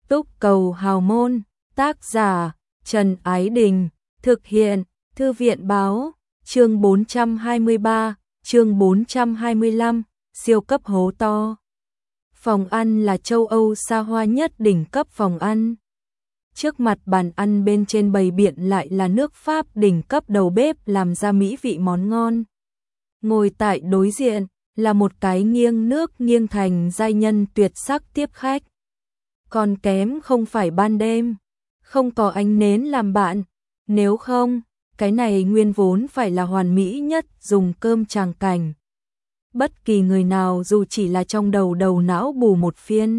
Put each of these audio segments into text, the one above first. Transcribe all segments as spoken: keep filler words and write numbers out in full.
Túc Cầu Hào Môn, tác giả Trần Ái Đình, thực hiện Thư viện Báo, chương bốn trăm hai mươi ba, chương bốn trăm hai mươi lăm, siêu cấp hố to. Phòng ăn là châu Âu xa hoa nhất đỉnh cấp phòng ăn. Trước mặt bàn ăn bên trên bày biện lại là nước Pháp đỉnh cấp đầu bếp làm ra mỹ vị món ngon. Ngồi tại đối diện là một cái nghiêng nước nghiêng thành giai nhân tuyệt sắc tiếp khách. Còn kém không phải ban đêm, không có ánh nến làm bạn, nếu không, cái này nguyên vốn phải là hoàn mỹ nhất dùng cơm tràng cảnh. Bất kỳ người nào dù chỉ là trong đầu đầu não bù một phiên,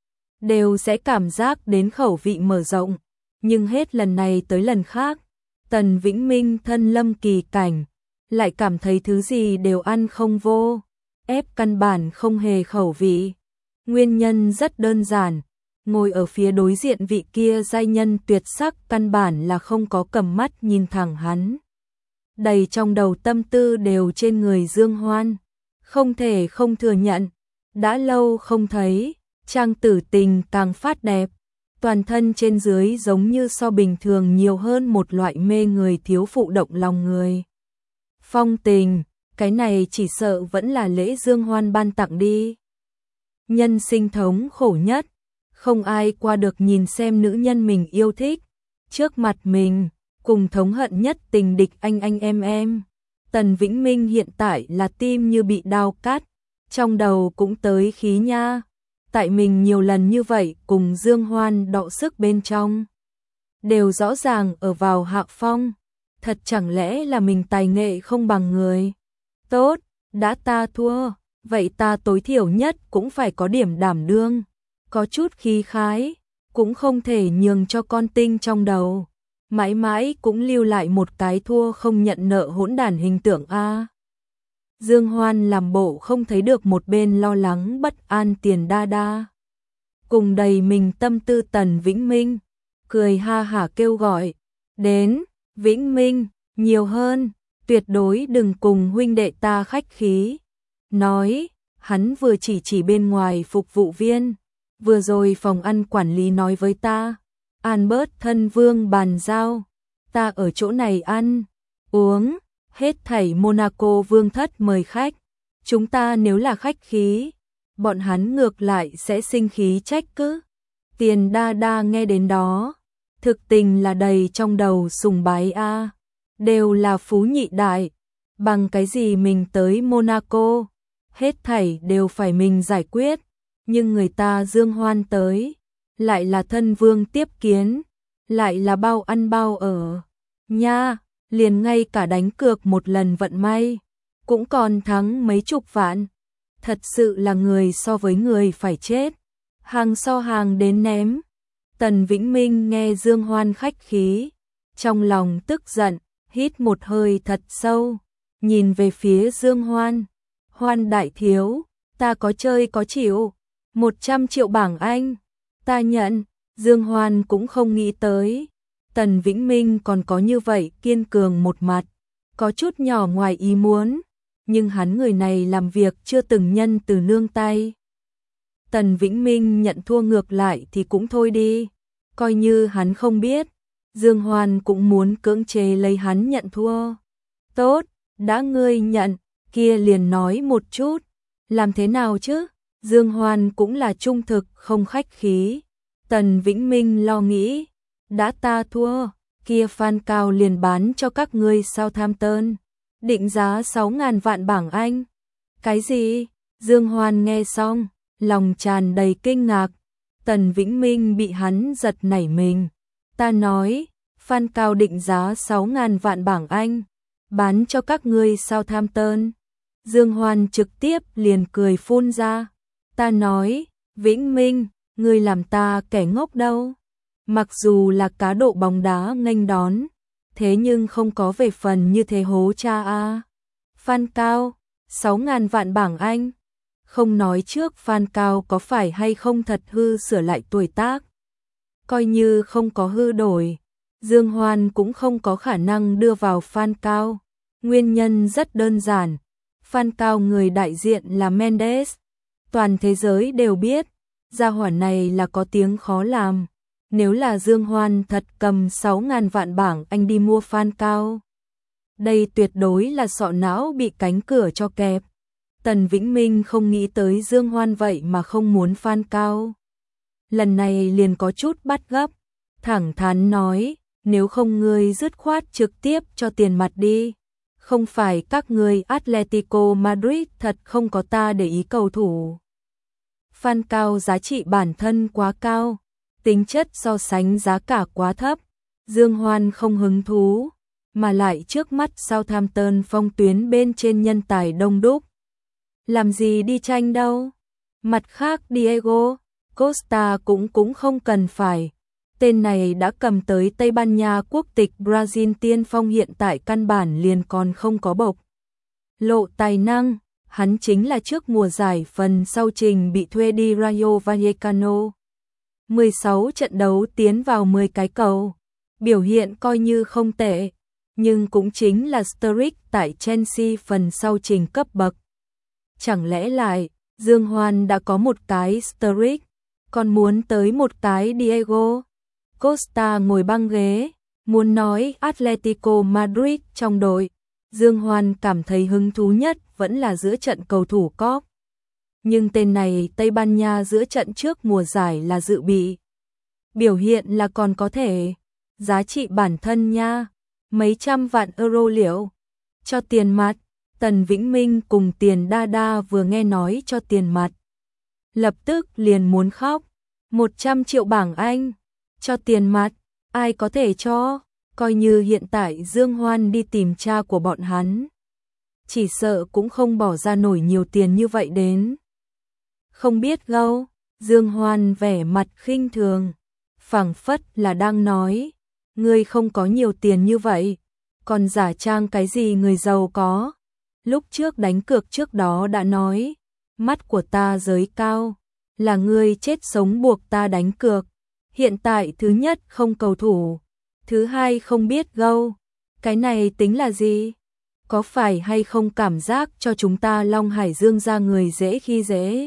đều sẽ cảm giác đến khẩu vị mở rộng, nhưng hết lần này tới lần khác, Tần Vĩnh Minh thân lâm kỳ cảnh, lại cảm thấy thứ gì đều ăn không vô, ép căn bản không hề khẩu vị. Nguyên nhân rất đơn giản, ngồi ở phía đối diện vị kia giai nhân tuyệt sắc căn bản là không có cầm mắt nhìn thẳng hắn. Đầy trong đầu tâm tư đều trên người Dương Hoan, không thể không thừa nhận, đã lâu không thấy, trang tử tình càng phát đẹp, toàn thân trên dưới giống như so bình thường nhiều hơn một loại mê người thiếu phụ động lòng người. Phong tình, cái này chỉ sợ vẫn là lễ Dương Hoan ban tặng đi. Nhân sinh thống khổ nhất, không ai qua được nhìn xem nữ nhân mình yêu thích, trước mặt mình, cùng thống hận nhất tình địch anh anh em em. Tần Vĩnh Minh hiện tại là tim như bị đao cắt, trong đầu cũng tới khí nha. Tại mình nhiều lần như vậy cùng Dương Hoan đọ sức bên trong, đều rõ ràng ở vào hạ phong, thật chẳng lẽ là mình tài nghệ không bằng người. Tốt, đã ta thua, vậy ta tối thiểu nhất cũng phải có điểm đảm đương, có chút khí khái, cũng không thể nhường cho con tinh trong đầu, mãi mãi cũng lưu lại một cái thua không nhận nợ hỗn đản hình tượng a. Dương Hoan làm bộ không thấy được một bên lo lắng bất an Tiền Đa Đa, cùng đầy mình tâm tư Tần Vĩnh Minh, cười ha hả kêu gọi, đến, Vĩnh Minh, nhiều hơn, tuyệt đối đừng cùng huynh đệ ta khách khí. Nói, hắn vừa chỉ chỉ bên ngoài phục vụ viên, vừa rồi phòng ăn quản lý nói với ta, Albert thân vương bàn giao, ta ở chỗ này ăn, uống, hết thảy Monaco vương thất mời khách, chúng ta nếu là khách khí, bọn hắn ngược lại sẽ sinh khí trách cứ. Tiền Đa Đa nghe đến đó, thực tình là đầy trong đầu sùng bái a, đều là phú nhị đại, bằng cái gì mình tới Monaco, hết thảy đều phải mình giải quyết, nhưng người ta Dương Hoan tới, lại là thân vương tiếp kiến, lại là bao ăn bao ở, nha, liền ngay cả đánh cược một lần vận may, cũng còn thắng mấy chục vạn, thật sự là người so với người phải chết, hàng so hàng đến ném. Tần Vĩnh Minh nghe Dương Hoan khách khí, trong lòng tức giận, hít một hơi thật sâu, nhìn về phía Dương Hoan, Hoan đại thiếu, ta có chơi có chịu, một trăm triệu bảng Anh, ta nhận. Dương Hoan cũng không nghĩ tới, Tần Vĩnh Minh còn có như vậy kiên cường một mặt, có chút nhỏ ngoài ý muốn, nhưng hắn người này làm việc chưa từng nhân từ nương tay. Tần Vĩnh Minh nhận thua ngược lại thì cũng thôi đi, coi như hắn không biết, Dương Hoan cũng muốn cưỡng chế lấy hắn nhận thua. Tốt, đã ngươi nhận, kia liền nói một chút, làm thế nào chứ? Dương Hoan cũng là trung thực không khách khí. Tần Vĩnh Minh lo nghĩ, đã ta thua, kia Phan Cao liền bán cho các ngươi Southampton, định giá sáu ngàn vạn bảng Anh. Cái gì? Dương Hoan nghe xong, lòng tràn đầy kinh ngạc. Tần Vĩnh Minh bị hắn giật nảy mình. Ta nói, Phan Cao định giá sáu ngàn vạn bảng Anh, bán cho các ngươi Southampton. Dương Hoan trực tiếp liền cười phun ra. Ta nói, Vĩnh Minh, ngươi làm ta kẻ ngốc đâu. Mặc dù là cá độ bóng đá nghênh đón, thế nhưng không có về phần như thế hố cha a. Phan Cao, sáu ngàn vạn bảng Anh. Không nói trước Phan Cao có phải hay không thật hư sửa lại tuổi tác. Coi như không có hư đổi, Dương Hoan cũng không có khả năng đưa vào Phan Cao. Nguyên nhân rất đơn giản, Phan Cao người đại diện là Mendes. Toàn thế giới đều biết, gia hỏa này là có tiếng khó làm. Nếu là Dương Hoan thật cầm sáu ngàn vạn bảng Anh đi mua fan cao, đây tuyệt đối là sọ não bị cánh cửa cho kẹp. Tần Vĩnh Minh không nghĩ tới Dương Hoan vậy mà không muốn fan cao. Lần này liền có chút bắt gấp, thẳng thắn nói, nếu không ngươi dứt khoát trực tiếp cho tiền mặt đi. Không phải các ngươi Atletico Madrid thật không có ta để ý cầu thủ. Fan cao giá trị bản thân quá cao, tính chất so sánh giá cả quá thấp. Dương Hoan không hứng thú, mà lại trước mắt Southampton phong tuyến bên trên nhân tài đông đúc. Làm gì đi tranh đâu. Mặt khác Diego Costa cũng cũng không cần phải. Tên này đã cầm tới Tây Ban Nha quốc tịch Brazil tiên phong hiện tại căn bản liền còn không có bộc lộ tài năng. Hắn chính là trước mùa giải phần sau trình bị thuê đi Rayo Vallecano. mười sáu trận đấu tiến vào mười cái cầu. Biểu hiện coi như không tệ, nhưng cũng chính là Sturridge tại Chelsea phần sau trình cấp bậc. Chẳng lẽ lại, Dương Hoan đã có một cái Sturridge, còn muốn tới một cái Diego Costa ngồi băng ghế, muốn nói Atletico Madrid trong đội. Dương Hoan cảm thấy hứng thú nhất vẫn là giữa trận cầu thủ cóp. Nhưng tên này Tây Ban Nha giữa trận trước mùa giải là dự bị. Biểu hiện là còn có thể. Giá trị bản thân nha, mấy trăm vạn euro liệu. Cho tiền mặt, Tần Vĩnh Minh cùng Tiền Đa Đa vừa nghe nói cho tiền mặt. Lập tức liền muốn khóc. một trăm triệu bảng Anh, cho tiền mặt, ai có thể cho, coi như hiện tại Dương Hoan đi tìm cha của bọn hắn. Chỉ sợ cũng không bỏ ra nổi nhiều tiền như vậy đến. Không biết gâu, Dương Hoan vẻ mặt khinh thường, phảng phất là đang nói, ngươi không có nhiều tiền như vậy, còn giả trang cái gì người giàu có. Lúc trước đánh cược trước đó đã nói, mắt của ta giới cao, là ngươi chết sống buộc ta đánh cược. Hiện tại thứ nhất không cầu thủ, thứ hai không biết gâu, cái này tính là gì? Có phải hay không cảm giác cho chúng ta Long Hải Dương ra người dễ khi dễ?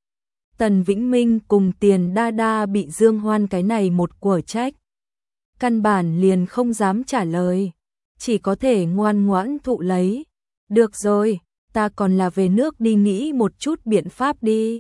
Tần Vĩnh Minh cùng Tiền Đa Đa bị Dương Hoan cái này một của trách. Căn bản liền không dám trả lời, chỉ có thể ngoan ngoãn thụ lấy. Được rồi, ta còn là về nước đi nghĩ một chút biện pháp đi.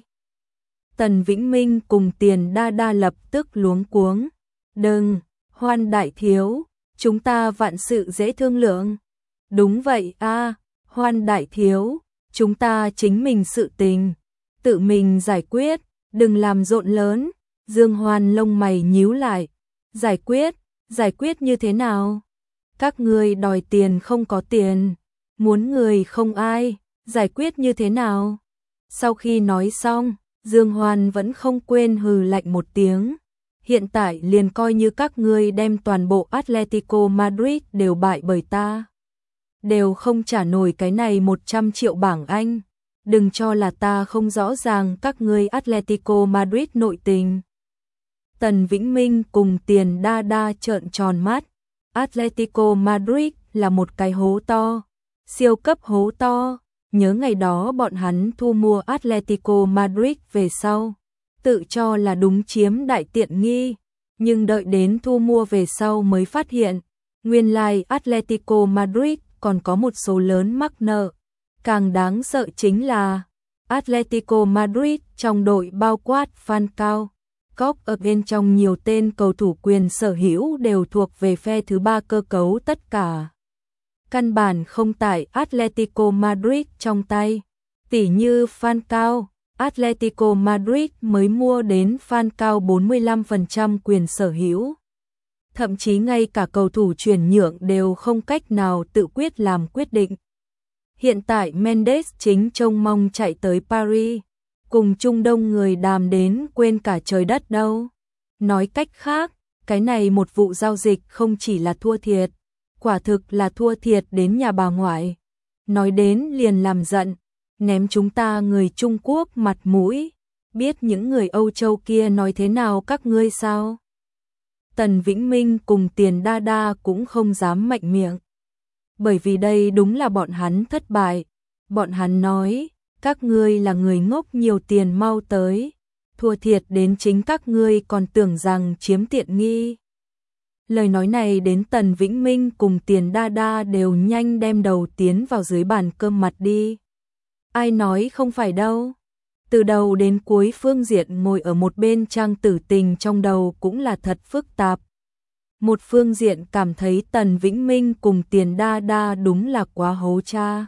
Tần Vĩnh Minh cùng Tiền Đa Đa lập tức luống cuống. Đừng, Hoan đại thiếu, chúng ta vạn sự dễ thương lượng. Đúng vậy a, Hoan đại thiếu, chúng ta chính mình sự tình, tự mình giải quyết, đừng làm rộn lớn. Dương Hoan lông mày nhíu lại. Giải quyết, giải quyết như thế nào? Các ngươi đòi tiền không có tiền, muốn người không ai, giải quyết như thế nào? Sau khi nói xong, Dương Hoan vẫn không quên hừ lạnh một tiếng. Hiện tại liền coi như các ngươi đem toàn bộ Atletico Madrid đều bại bởi ta, đều không trả nổi cái này một trăm triệu bảng Anh. Đừng cho là ta không rõ ràng các ngươi Atletico Madrid nội tình. Tần Vĩnh Minh cùng Tiền Đa Đa trợn tròn mắt. Atletico Madrid là một cái hố to, siêu cấp hố to. Nhớ ngày đó bọn hắn thu mua Atletico Madrid về sau, tự cho là đúng chiếm đại tiện nghi, nhưng đợi đến thu mua về sau mới phát hiện, nguyên lai Atletico Madrid còn có một số lớn mắc nợ. Càng đáng sợ chính là Atletico Madrid trong đội bao quát Falcao, Cop ở bên trong nhiều tên cầu thủ quyền sở hữu đều thuộc về phe thứ ba cơ cấu tất cả. Căn bản không tại Atletico Madrid trong tay. Tỷ như Falcao, Atletico Madrid mới mua đến Falcao bốn mươi lăm phần trăm quyền sở hữu. Thậm chí ngay cả cầu thủ chuyển nhượng đều không cách nào tự quyết làm quyết định. Hiện tại Mendes chính trông mong chạy tới Paris, cùng Trung Đông người đàm đến quên cả trời đất đâu. Nói cách khác, cái này một vụ giao dịch không chỉ là thua thiệt, quả thực là thua thiệt đến nhà bà ngoại. Nói đến liền làm giận, ném chúng ta người Trung Quốc mặt mũi, biết những người Âu Châu kia nói thế nào các ngươi sao? Tần Vĩnh Minh cùng Tiền Đa Đa cũng không dám mạnh miệng. Bởi vì đây đúng là bọn hắn thất bại. Bọn hắn nói, các ngươi là người ngốc nhiều tiền mau tới. thua thiệt đến chính các ngươi còn tưởng rằng chiếm tiện nghi. Lời nói này đến Tần Vĩnh Minh cùng Tiền Đa Đa đều nhanh đem đầu tiến vào dưới bàn cơm mặt đi. Ai nói không phải đâu. Từ đầu đến cuối Phương Diện ngồi ở một bên Trang Tử Tình trong đầu cũng là thật phức tạp. Một phương diện cảm thấy Tần Vĩnh Minh cùng Tiền Đa Đa đúng là quá hố cha.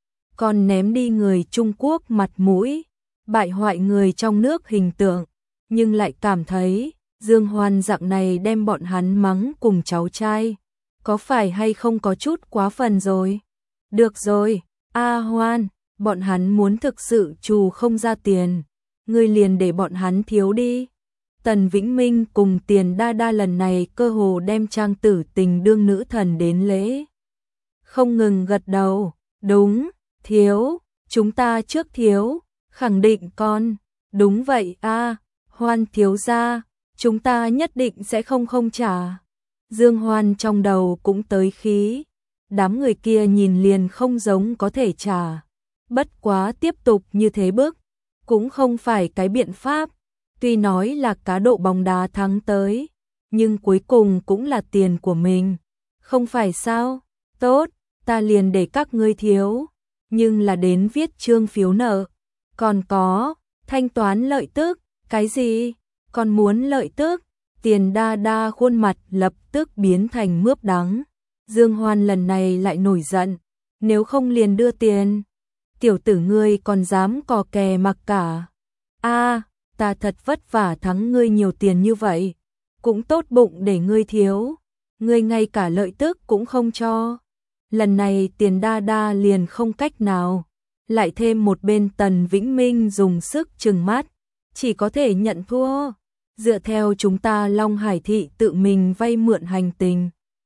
Còn ném đi người Trung Quốc mặt mũi, bại hoại người trong nước hình tượng, nhưng lại cảm thấy Dương Hoan dạng này đem bọn hắn mắng cùng cháu trai, có phải hay không có chút quá phần rồi? Được rồi, A Hoan, bọn hắn muốn thực sự trù không ra tiền, ngươi liền để bọn hắn thiếu đi. Tần Vĩnh Minh cùng Tiền Đa Đa lần này cơ hồ đem Trang Tử Tình đương nữ thần đến lễ. Không ngừng gật đầu, đúng, thiếu, chúng ta trước thiếu, khẳng định con, đúng vậy a, Hoan thiếu gia, chúng ta nhất định sẽ không không trả. Dương Hoan trong đầu cũng tới khí, đám người kia nhìn liền không giống có thể trả. Bất quá tiếp tục như thế bước, cũng không phải cái biện pháp. Tuy nói là cá độ bóng đá thắng tới, nhưng cuối cùng cũng là tiền của mình. Không phải sao? Tốt, ta liền để các ngươi thiếu, nhưng là đến viết chương phiếu nợ. Còn có, thanh toán lợi tức, cái gì? Còn muốn lợi tức? Tiền Đa Đa khuôn mặt lập tức biến thành mướp đắng. Dương Hoan lần này lại nổi giận, nếu không liền đưa tiền. Tiểu tử ngươi còn dám cò kè mặc cả. A, ta thật vất vả thắng ngươi nhiều tiền như vậy, cũng tốt bụng để ngươi thiếu, ngươi ngay cả lợi tức cũng không cho. Lần này Tiền Đa Đa liền không cách nào, lại thêm một bên Tần Vĩnh Minh dùng sức trừng mắt, chỉ có thể nhận thua. Dựa theo chúng ta Long Hải thị tự mình vay mượn hành tình.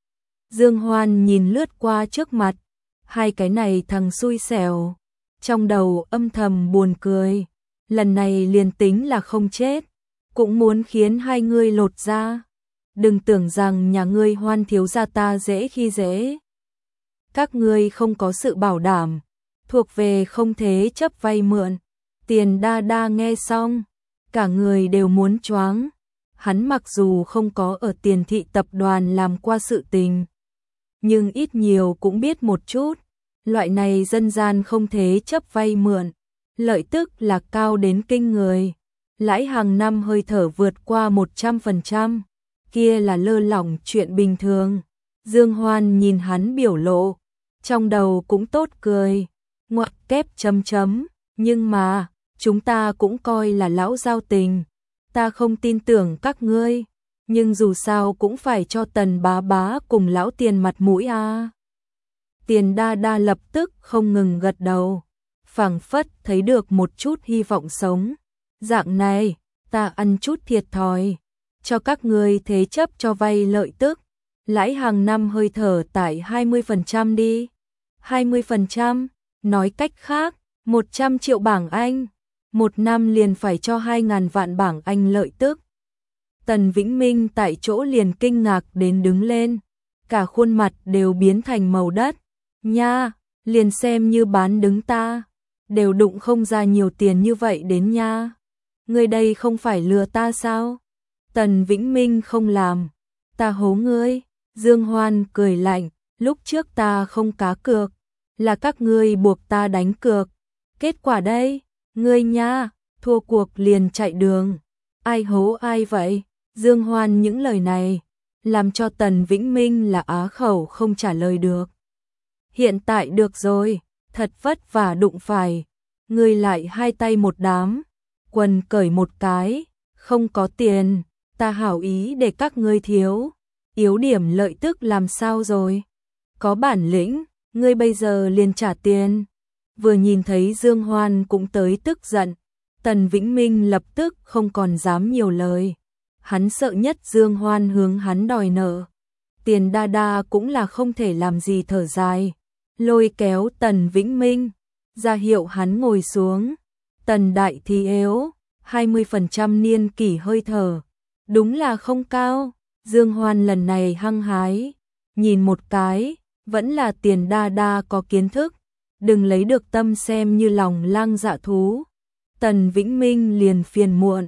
Dương Hoan nhìn lướt qua trước mặt, hai cái này thằng xui xẻo, trong đầu âm thầm buồn cười. Lần này liền tính là không chết, cũng muốn khiến hai ngươi lột ra. Đừng tưởng rằng nhà ngươi Hoan thiếu gia ta dễ khi dễ. Các ngươi không có sự bảo đảm, thuộc về không thế chấp vay mượn. Tiền Đa Đa nghe xong, cả người đều muốn choáng. Hắn mặc dù không có ở Tiền thị tập đoàn làm qua sự tình, nhưng ít nhiều cũng biết một chút, loại này dân gian không thế chấp vay mượn, lợi tức là cao đến kinh người, lãi hàng năm hơi thở vượt qua một trăm phần trăm, kia là lơ lỏng chuyện bình thường. Dương Hoan nhìn hắn biểu lộ, trong đầu cũng tốt cười, ngoặc kép chấm chấm, nhưng mà, chúng ta cũng coi là lão giao tình, ta không tin tưởng các ngươi, nhưng dù sao cũng phải cho Tần bá bá cùng lão Tiền mặt mũi a. À. Tiền Đa Đa lập tức không ngừng gật đầu, phảng phất thấy được một chút hy vọng sống. Dạng này, ta ăn chút thiệt thòi, cho các ngươi thế chấp cho vay lợi tức, lãi hàng năm hơi thở tại hai mươi phần trăm đi. hai mươi phần trăm, nói cách khác, một trăm triệu bảng Anh, một năm liền phải cho hai ngàn vạn bảng Anh lợi tức. Tần Vĩnh Minh tại chỗ liền kinh ngạc đến đứng lên, cả khuôn mặt đều biến thành màu đất. Nha, liền xem như bán đứng ta, đều đụng không ra nhiều tiền như vậy đến nha. Ngươi đây không phải lừa ta sao? Tần Vĩnh Minh không làm, ta hố ngươi. Dương Hoan cười lạnh, lúc trước ta không cá cược, là các ngươi buộc ta đánh cược. Kết quả đây, ngươi nha, thua cuộc liền chạy đường. Ai hố ai vậy? Dương Hoan những lời này, làm cho Tần Vĩnh Minh là á khẩu không trả lời được. Hiện tại được rồi, thật vất vả đụng phải, ngươi lại hai tay một đám, quần cởi một cái, không có tiền, ta hảo ý để các ngươi thiếu, yếu điểm lợi tức làm sao rồi? Có bản lĩnh, ngươi bây giờ liền trả tiền. Vừa nhìn thấy Dương Hoan cũng tới tức giận, Tần Vĩnh Minh lập tức không còn dám nhiều lời. Hắn sợ nhất Dương Hoan hướng hắn đòi nợ. Tiền Đa Đa cũng là không thể làm gì thở dài, lôi kéo Tần Vĩnh Minh, ra hiệu hắn ngồi xuống. Tần đại thì yếu, hai mươi phần trăm niên kỷ hơi thở, đúng là không cao. Dương Hoan lần này hăng hái, nhìn một cái, vẫn là Tiền Đa Đa có kiến thức, đừng lấy được tâm xem như lòng lang dạ thú. Tần Vĩnh Minh liền phiền muộn,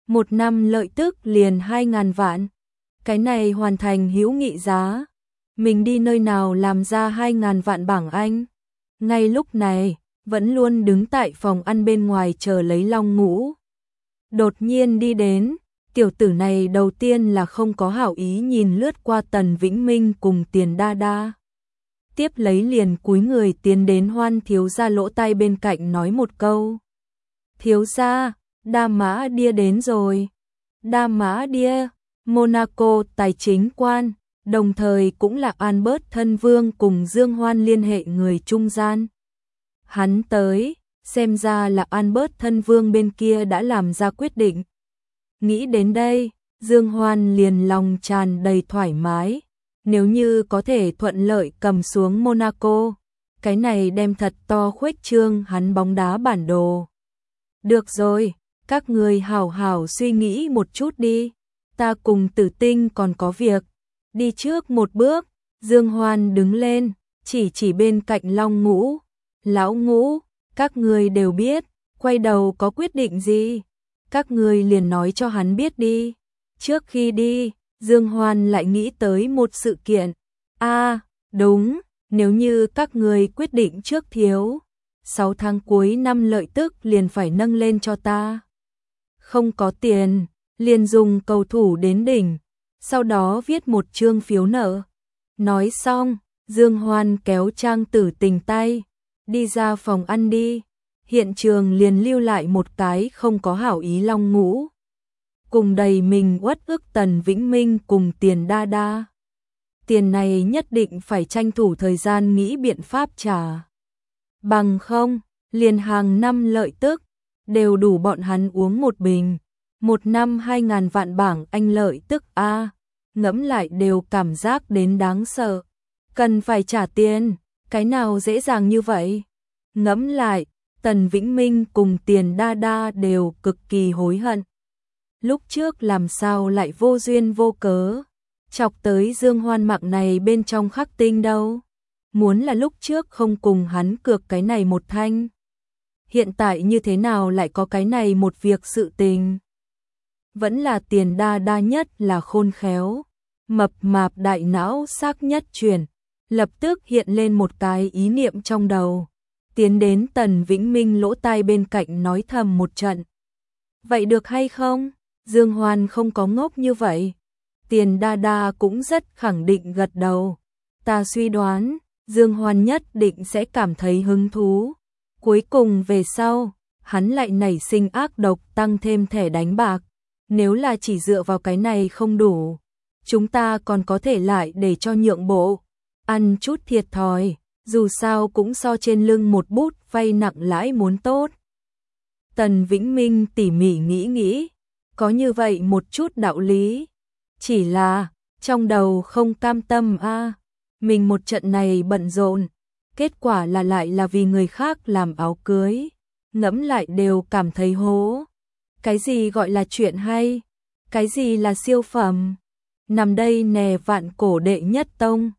một năm lợi tức liền hai ngàn vạn. Cái này hoàn thành hữu nghị giá. Mình đi nơi nào làm ra hai ngàn vạn bảng Anh. Ngay lúc này, vẫn luôn đứng tại phòng ăn bên ngoài chờ lấy Long Ngũ. Đột nhiên đi đến, tiểu tử này đầu tiên là không có hảo ý nhìn lướt qua Tần Vĩnh Minh cùng Tiền Đa Đa. Tiếp lấy liền cúi người tiến đến Hoan thiếu gia lỗ tai bên cạnh nói một câu. Thiếu gia, Đa Mã Đia đến rồi. Đa Mã Đia, Monaco tài chính quan, đồng thời cũng là Albert thân vương cùng Dương Hoan liên hệ người trung gian. Hắn tới, xem ra là Albert thân vương bên kia đã làm ra quyết định. Nghĩ đến đây, Dương Hoan liền lòng tràn đầy thoải mái. Nếu như có thể thuận lợi cầm xuống Monaco, cái này đem thật to khuếch trương hắn bóng đá bản đồ. Được rồi, các người hảo hảo suy nghĩ một chút đi. Ta cùng Tử Tinh còn có việc. Đi trước một bước, Dương Hoan đứng lên, chỉ chỉ bên cạnh Long Ngũ. Lão Ngũ, các người đều biết, quay đầu có quyết định gì? Các người liền nói cho hắn biết đi. Trước khi đi, Dương Hoan lại nghĩ tới một sự kiện. À, đúng, nếu như các người quyết định trước thiếu, sáu tháng cuối năm lợi tức liền phải nâng lên cho ta. Không có tiền, liền dùng cầu thủ đến đỉnh, sau đó viết một chương phiếu nợ. Nói xong, Dương Hoan kéo Trang Tử Tình tay, đi ra phòng ăn đi. Hiện trường liền lưu lại một cái không có hảo ý Long Ngũ. Cùng đầy mình uất ức Tần Vĩnh Minh cùng Tiền Đa Đa. Tiền này nhất định phải tranh thủ thời gian nghĩ biện pháp trả. Bằng không, liền hàng năm lợi tức, đều đủ bọn hắn uống một bình. Một năm hai ngàn vạn bảng Anh lợi tức a, ngẫm lại đều cảm giác đến đáng sợ. Cần phải trả tiền, cái nào dễ dàng như vậy? Ngẫm lại, Tần Vĩnh Minh cùng Tiền Đa Đa đều cực kỳ hối hận. Lúc trước làm sao lại vô duyên vô cớ chọc tới Dương Hoan mạng này bên trong Khắc Tinh đâu. Muốn là lúc trước không cùng hắn cược cái này một thanh, hiện tại như thế nào lại có cái này một việc sự tình. Vẫn là Tiền Đa Đa nhất là khôn khéo, mập mạp đại não xác nhất chuyển, lập tức hiện lên một cái ý niệm trong đầu, tiến đến Tần Vĩnh Minh lỗ tai bên cạnh nói thầm một trận. Vậy được hay không? Dương Hoan không có ngốc như vậy. Tiền Đa Đa cũng rất khẳng định gật đầu. Ta suy đoán, Dương Hoan nhất định sẽ cảm thấy hứng thú. Cuối cùng về sau, hắn lại nảy sinh ác độc tăng thêm thẻ đánh bạc. Nếu là chỉ dựa vào cái này không đủ, chúng ta còn có thể lại để cho nhượng bộ, ăn chút thiệt thòi, dù sao cũng so trên lưng một bút vay nặng lãi muốn tốt. Tần Vĩnh Minh tỉ mỉ nghĩ nghĩ, có như vậy một chút đạo lý, chỉ là trong đầu không cam tâm a, à. Mình một trận này bận rộn, kết quả là lại là vì người khác làm áo cưới, ngẫm lại đều cảm thấy hố. Cái gì gọi là chuyện hay? Cái gì là siêu phẩm? Nằm đây nè vạn cổ đệ nhất tông,